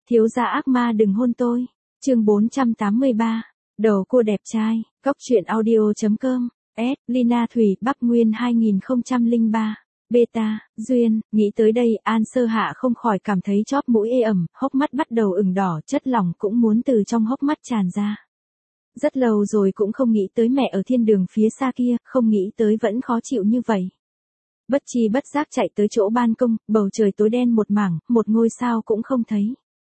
Thiếu gia ác ma đừng hôn tôi. Chương 483. Đầu cô đẹp trai. Cóc truyện audio.com. S. Lina Thủy, Bắc Nguyên 2003. Beta, Duyên, nghĩ tới đây, An Sơ Hạ không khỏi cảm thấy chóp mũi ê ẩm, hốc mắt bắt đầu ửng đỏ, chất lỏng cũng muốn từ trong hốc mắt tràn ra. Rất lâu rồi cũng không nghĩ tới mẹ ở thiên đường phía xa kia, không nghĩ tới vẫn khó chịu như vậy. Bất chi bất giác chạy tới chỗ ban công, bầu trời tối đen một mảng, một ngôi sao cũng không thấy.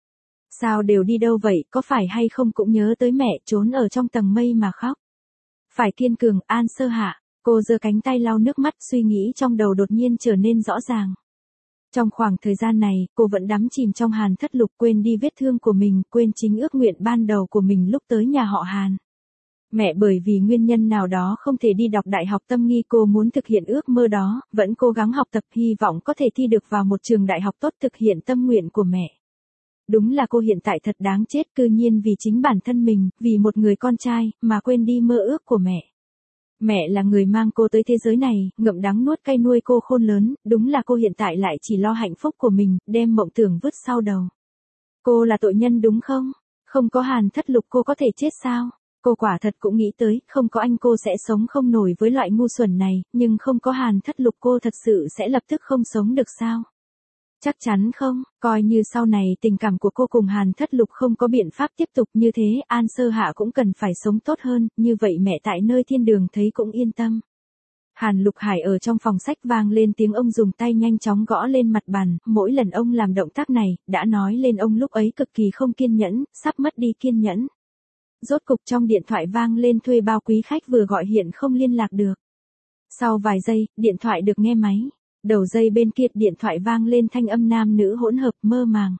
Sao đều đi đâu vậy, có phải hay không cũng nhớ tới mẹ, trốn ở trong tầng mây mà khóc. Phải kiên cường, An Sơ Hạ. Cô giơ cánh tay lau nước mắt, suy nghĩ trong đầu đột nhiên trở nên rõ ràng. Trong khoảng thời gian này, cô vẫn đắm chìm trong Hàn Thất Lục, quên đi vết thương của mình, quên chính ước nguyện ban đầu của mình lúc tới nhà họ Hàn. Mẹ bởi vì nguyên nhân nào đó không thể đi đọc đại học Tâm Nghi, cô muốn thực hiện ước mơ đó, vẫn cố gắng học tập, hy vọng có thể thi được vào một trường đại học tốt, thực hiện tâm nguyện của mẹ. Đúng là cô hiện tại thật đáng chết, cư nhiên vì chính bản thân mình, vì một người con trai, mà quên đi mơ ước của mẹ. Mẹ là người mang cô tới thế giới này, ngậm đắng nuốt cay nuôi cô khôn lớn, đúng là cô hiện tại lại chỉ lo hạnh phúc của mình, đem mộng tưởng vứt sau đầu. Cô là tội nhân đúng không? Không có Hàn Thất Lục cô có thể chết sao? Cô quả thật cũng nghĩ tới, không có anh cô sẽ sống không nổi với loại ngu xuẩn này, nhưng không có Hàn Thất Lục cô thật sự sẽ lập tức không sống được sao? Chắc chắn không, coi như sau này tình cảm của cô cùng Hàn Thất Lục không có biện pháp tiếp tục như thế, An Sơ Hạ cũng cần phải sống tốt hơn, như vậy mẹ tại nơi thiên đường thấy cũng yên tâm. Hàn Lục Hải ở trong phòng sách vang lên tiếng ông dùng tay nhanh chóng gõ lên mặt bàn, mỗi lần ông làm động tác này, đã nói lên ông lúc ấy cực kỳ không kiên nhẫn, sắp mất đi kiên nhẫn. Rốt cục trong điện thoại vang lên thuê bao quý khách vừa gọi hiện không liên lạc được. Sau vài giây, điện thoại được nghe máy. Đầu dây bên kia điện thoại vang lên thanh âm nam nữ hỗn hợp mơ màng.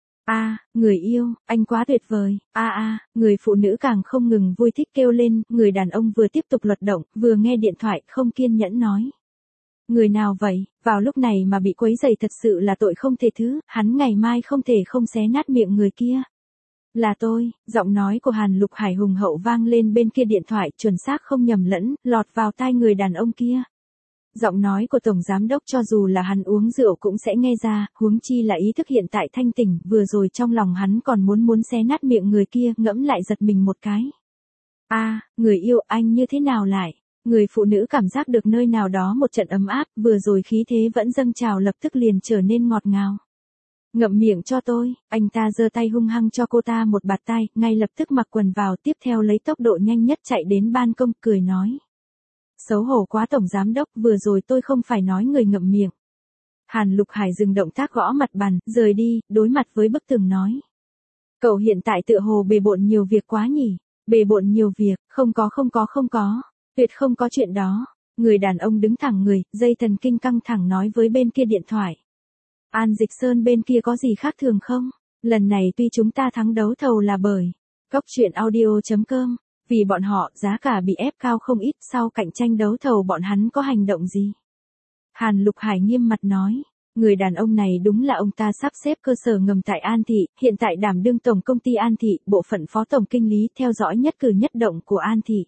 Người yêu, anh quá tuyệt vời. Người phụ nữ càng không ngừng vui thích kêu lên, người đàn ông vừa tiếp tục luật động, vừa nghe điện thoại không kiên nhẫn nói. Người nào vậy, vào lúc này mà bị quấy rầy thật sự là tội không thể thứ, hắn ngày mai không thể không xé nát miệng người kia. Là tôi, giọng nói của Hàn Lục Hải hùng hậu vang lên bên kia điện thoại, chuẩn xác không nhầm lẫn, lọt vào tai người đàn ông kia. Giọng nói của Tổng Giám Đốc cho dù là hắn uống rượu cũng sẽ nghe ra, huống chi là ý thức hiện tại thanh tỉnh, vừa rồi trong lòng hắn còn muốn xé nát miệng người kia, ngẫm lại giật mình một cái. Người yêu anh như thế nào lại? Người phụ nữ cảm giác được nơi nào đó một trận ấm áp, vừa rồi khí thế vẫn dâng trào lập tức liền trở nên ngọt ngào. Ngậm miệng cho tôi, anh ta giơ tay hung hăng cho cô ta một bạt tai, ngay lập tức mặc quần vào, tiếp theo lấy tốc độ nhanh nhất chạy đến ban công, cười nói. Xấu hổ quá Tổng Giám Đốc, vừa rồi tôi không phải nói người ngậm miệng. Hàn Lục Hải dừng động tác gõ mặt bàn, rời đi, đối mặt với bức tường nói. Cậu hiện tại tựa hồ bề bộn nhiều việc quá nhỉ? Bề bộn nhiều việc, không có. Tuyệt không có chuyện đó. Người đàn ông đứng thẳng người, dây thần kinh căng thẳng nói với bên kia điện thoại. An Dịch Sơn bên kia có gì khác thường không? Lần này tuy chúng ta thắng đấu thầu là bởi Cóc truyện audio.com. Vì bọn họ, giá cả bị ép cao không ít, sau cạnh tranh đấu thầu bọn hắn có hành động gì? Hàn Lục Hải nghiêm mặt nói, người đàn ông này đúng là ông ta sắp xếp cơ sở ngầm tại An Thị, hiện tại đảm đương tổng công ty An Thị, bộ phận phó tổng kinh lý, theo dõi nhất cử nhất động của An Thị.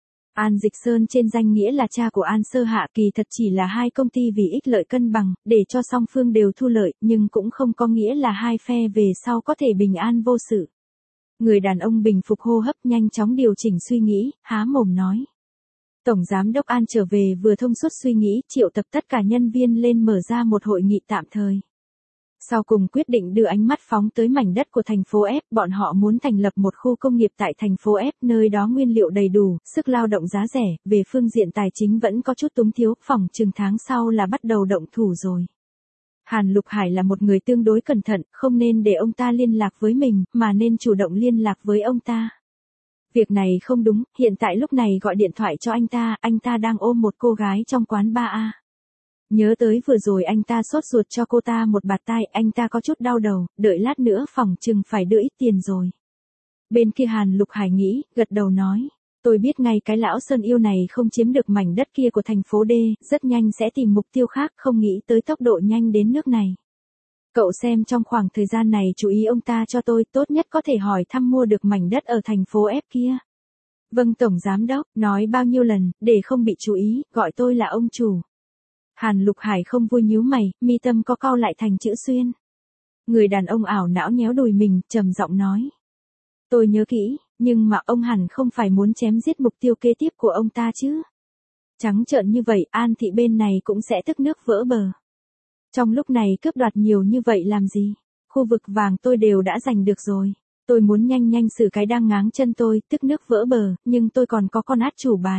An Dịch Sơn trên danh nghĩa là cha của An Sơ Hạ, kỳ thật chỉ là hai công ty vì ích lợi cân bằng, để cho song phương đều thu lợi, nhưng cũng không có nghĩa là hai phe về sau có thể bình an vô sự. Người đàn ông bình phục hô hấp, nhanh chóng điều chỉnh suy nghĩ, há mồm nói. Tổng Giám Đốc An trở về vừa thông suốt suy nghĩ, triệu tập tất cả nhân viên lên mở ra một hội nghị tạm thời. Sau cùng quyết định đưa ánh mắt phóng tới mảnh đất của thành phố F, bọn họ muốn thành lập một khu công nghiệp tại thành phố F, nơi đó nguyên liệu đầy đủ, sức lao động giá rẻ, về phương diện tài chính vẫn có chút túng thiếu, phỏng chừng tháng sau là bắt đầu động thủ rồi. Hàn Lục Hải là một người tương đối cẩn thận, không nên để ông ta liên lạc với mình, mà nên chủ động liên lạc với ông ta. Việc này không đúng, hiện tại lúc này gọi điện thoại cho anh ta đang ôm một cô gái trong quán bar A. Nhớ tới vừa rồi anh ta sốt ruột cho cô ta một bạt tai, anh ta có chút đau đầu, đợi lát nữa phỏng chừng phải đưa ít tiền rồi. Bên kia Hàn Lục Hải nghĩ, gật đầu nói. Tôi biết ngay cái lão Sơn yêu này không chiếm được mảnh đất kia của thành phố D, rất nhanh sẽ tìm mục tiêu khác, không nghĩ tới tốc độ nhanh đến nước này. Cậu xem trong khoảng thời gian này chú ý ông ta cho tôi, tốt nhất có thể hỏi thăm mua được mảnh đất ở thành phố F kia. Vâng Tổng Giám Đốc, nói bao nhiêu lần, để không bị chú ý, gọi tôi là ông chủ. Hàn Lục Hải không vui nhíu mày, mi tâm có cau lại thành chữ xuyên. Người đàn ông ảo não nhéo đùi mình, trầm giọng nói. Tôi nhớ kỹ, nhưng mà ông hẳn không phải muốn chém giết mục tiêu kế tiếp của ông ta chứ. Trắng trợn như vậy, An Thị bên này cũng sẽ tức nước vỡ bờ. Trong lúc này cướp đoạt nhiều như vậy làm gì? Khu vực vàng tôi đều đã giành được rồi. Tôi muốn nhanh nhanh xử cái đang ngáng chân tôi, tức nước vỡ bờ, nhưng tôi còn có con át chủ bài.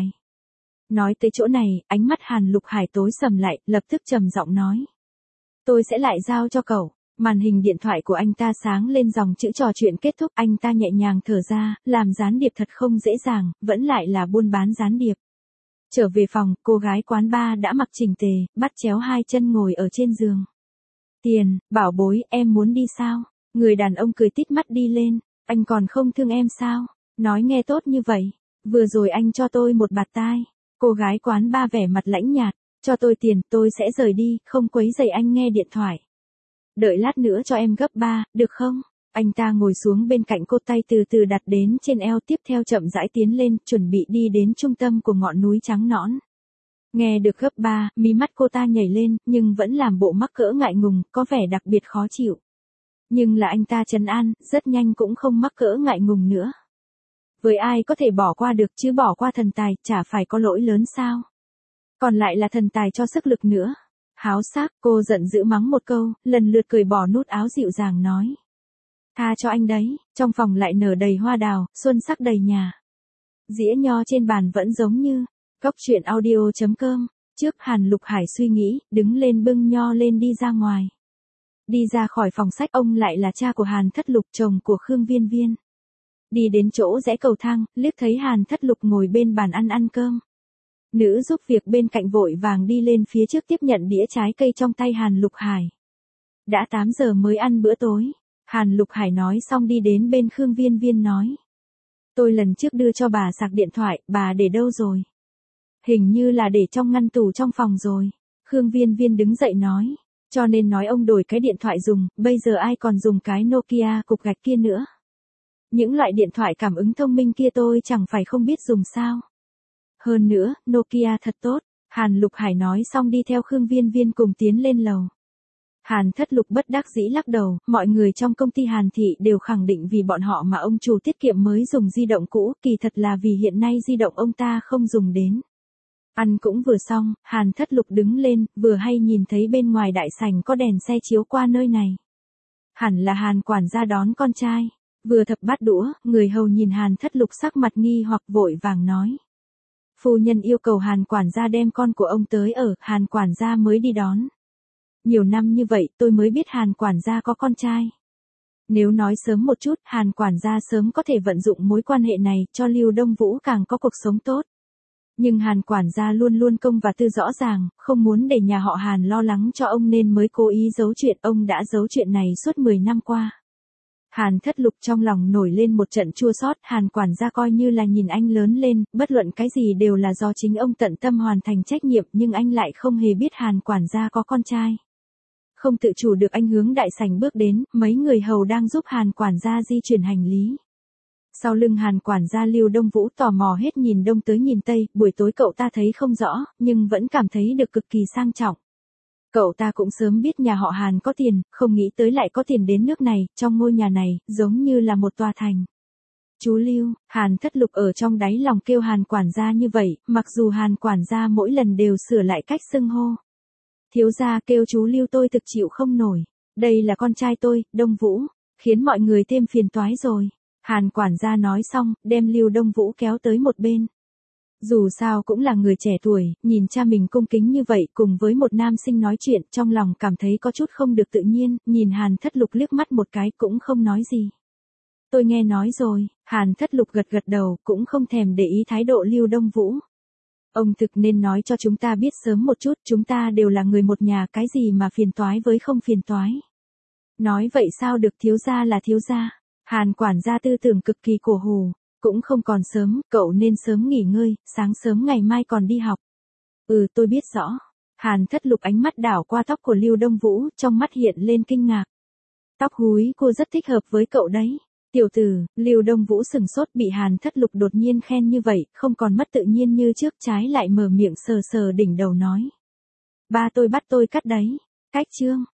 Nói tới chỗ này, ánh mắt Hàn Lục Hải tối sầm lại, lập tức trầm giọng nói. Tôi sẽ lại giao cho cậu. Màn hình điện thoại của anh ta sáng lên dòng chữ trò chuyện kết thúc, anh ta nhẹ nhàng thở ra, làm gián điệp thật không dễ dàng, vẫn lại là buôn bán gián điệp. Trở về phòng, cô gái quán bar đã mặc chỉnh tề, bắt chéo hai chân ngồi ở trên giường. Tiền, bảo bối, em muốn đi sao? Người đàn ông cười tít mắt đi lên, anh còn không thương em sao? Nói nghe tốt như vậy, vừa rồi anh cho tôi một bạt tai. Cô gái quán bar vẻ mặt lãnh nhạt, cho tôi tiền, tôi sẽ rời đi, không quấy rầy anh nghe điện thoại. Đợi lát nữa cho em gấp 3, được không? Anh ta ngồi xuống bên cạnh cô, tay từ từ đặt đến trên eo, tiếp theo chậm rãi tiến lên, chuẩn bị đi đến trung tâm của ngọn núi trắng nõn. Nghe được gấp 3, mí mắt cô ta nhảy lên, nhưng vẫn làm bộ mắc cỡ ngại ngùng, có vẻ đặc biệt khó chịu. Nhưng là anh ta trấn an, rất nhanh cũng không mắc cỡ ngại ngùng nữa. Với ai có thể bỏ qua được chứ, bỏ qua thần tài, chả phải có lỗi lớn sao? Còn lại là thần tài cho sức lực nữa. Háo sắc, cô giận dữ mắng một câu, lần lượt cởi bỏ nút áo dịu dàng nói. Tha cho anh đấy, trong phòng lại nở đầy hoa đào, xuân sắc đầy nhà. Dĩa nho trên bàn vẫn giống như, Cóc truyện audio.com, trước Hàn Lục Hải suy nghĩ, đứng lên bưng nho lên đi ra ngoài. Đi ra khỏi phòng sách, ông lại là cha của Hàn Thất Lục, chồng của Khương Viên Viên. Đi đến chỗ rẽ cầu thang, liếc thấy Hàn Thất Lục ngồi bên bàn ăn cơm. Nữ giúp việc bên cạnh vội vàng đi lên phía trước tiếp nhận đĩa trái cây trong tay Hàn Lục Hải. Đã 8 giờ mới ăn bữa tối. Hàn Lục Hải nói xong đi đến bên Khương Viên Viên nói. Tôi lần trước đưa cho bà sạc điện thoại, bà để đâu rồi? Hình như là để trong ngăn tủ trong phòng rồi. Khương Viên Viên đứng dậy nói. Cho nên nói ông đổi cái điện thoại dùng, bây giờ ai còn dùng cái Nokia cục gạch kia nữa. Những loại điện thoại cảm ứng thông minh kia tôi chẳng phải không biết dùng sao. Hơn nữa, Nokia thật tốt. Hàn Lục Hải nói xong đi theo Khương Viên Viên cùng tiến lên lầu. Hàn Thất Lục bất đắc dĩ lắc đầu, mọi người trong công ty Hàn Thị đều khẳng định vì bọn họ mà ông chủ tiết kiệm mới dùng di động cũ, kỳ thật là vì hiện nay di động ông ta không dùng đến. Ăn cũng vừa xong, Hàn Thất Lục đứng lên, vừa hay nhìn thấy bên ngoài đại sảnh có đèn xe chiếu qua nơi này. Hẳn là Hàn quản gia đón con trai. Vừa thập bát đũa, người hầu nhìn Hàn Thất Lục sắc mặt nghi hoặc vội vàng nói. Phu nhân yêu cầu Hàn quản gia đem con của ông tới ở, Hàn quản gia mới đi đón. Nhiều năm như vậy tôi mới biết Hàn quản gia có con trai. Nếu nói sớm một chút, Hàn quản gia sớm có thể vận dụng mối quan hệ này cho Lưu Đông Vũ càng có cuộc sống tốt. Nhưng Hàn quản gia luôn luôn công và tư rõ ràng, không muốn để nhà họ Hàn lo lắng cho ông nên mới cố ý giấu chuyện, ông đã giấu chuyện này suốt 10 năm qua. Hàn Thất Lục trong lòng nổi lên một trận chua xót, Hàn quản gia coi như là nhìn anh lớn lên, bất luận cái gì đều là do chính ông tận tâm hoàn thành trách nhiệm, nhưng anh lại không hề biết Hàn quản gia có con trai. Không tự chủ được anh hướng đại sảnh bước đến, mấy người hầu đang giúp Hàn quản gia di chuyển hành lý. Sau lưng Hàn quản gia Lưu Đông Vũ tò mò hết nhìn đông tới nhìn tây, buổi tối cậu ta thấy không rõ, nhưng vẫn cảm thấy được cực kỳ sang trọng. Cậu ta cũng sớm biết nhà họ Hàn có tiền, không nghĩ tới lại có tiền đến nước này, trong ngôi nhà này, giống như là một tòa thành. Chú Lưu, Hàn Thất Lục ở trong đáy lòng kêu Hàn quản gia như vậy, mặc dù Hàn quản gia mỗi lần đều sửa lại cách xưng hô. Thiếu gia kêu chú Lưu tôi thực chịu không nổi, đây là con trai tôi, Đông Vũ, khiến mọi người thêm phiền toái rồi. Hàn quản gia nói xong, đem Lưu Đông Vũ kéo tới một bên. Dù sao cũng là người trẻ tuổi, nhìn cha mình cung kính như vậy cùng với một nam sinh nói chuyện, trong lòng cảm thấy có chút không được tự nhiên, nhìn Hàn Thất Lục liếc mắt một cái cũng không nói gì. Tôi nghe nói rồi, Hàn Thất Lục gật gật đầu, cũng không thèm để ý thái độ Lưu Đông Vũ. Ông thực nên nói cho chúng ta biết sớm một chút, chúng ta đều là người một nhà, cái gì mà phiền toái với không phiền toái. Nói vậy sao được, thiếu gia là thiếu gia. Hàn quản gia tư tưởng cực kỳ cổ hủ, cũng không còn sớm, cậu nên sớm nghỉ ngơi, sáng sớm ngày mai còn đi học. Ừ, tôi biết rõ. Hàn Thất Lục ánh mắt đảo qua tóc của Lưu Đông Vũ, trong mắt hiện lên kinh ngạc. Tóc húi cô rất thích hợp với cậu đấy. Tiểu tử, Lưu Đông Vũ sừng sốt bị Hàn Thất Lục đột nhiên khen như vậy, không còn mất tự nhiên như trước, trái lại mở miệng sờ sờ đỉnh đầu nói. Ba tôi bắt tôi cắt đấy. Cách chương.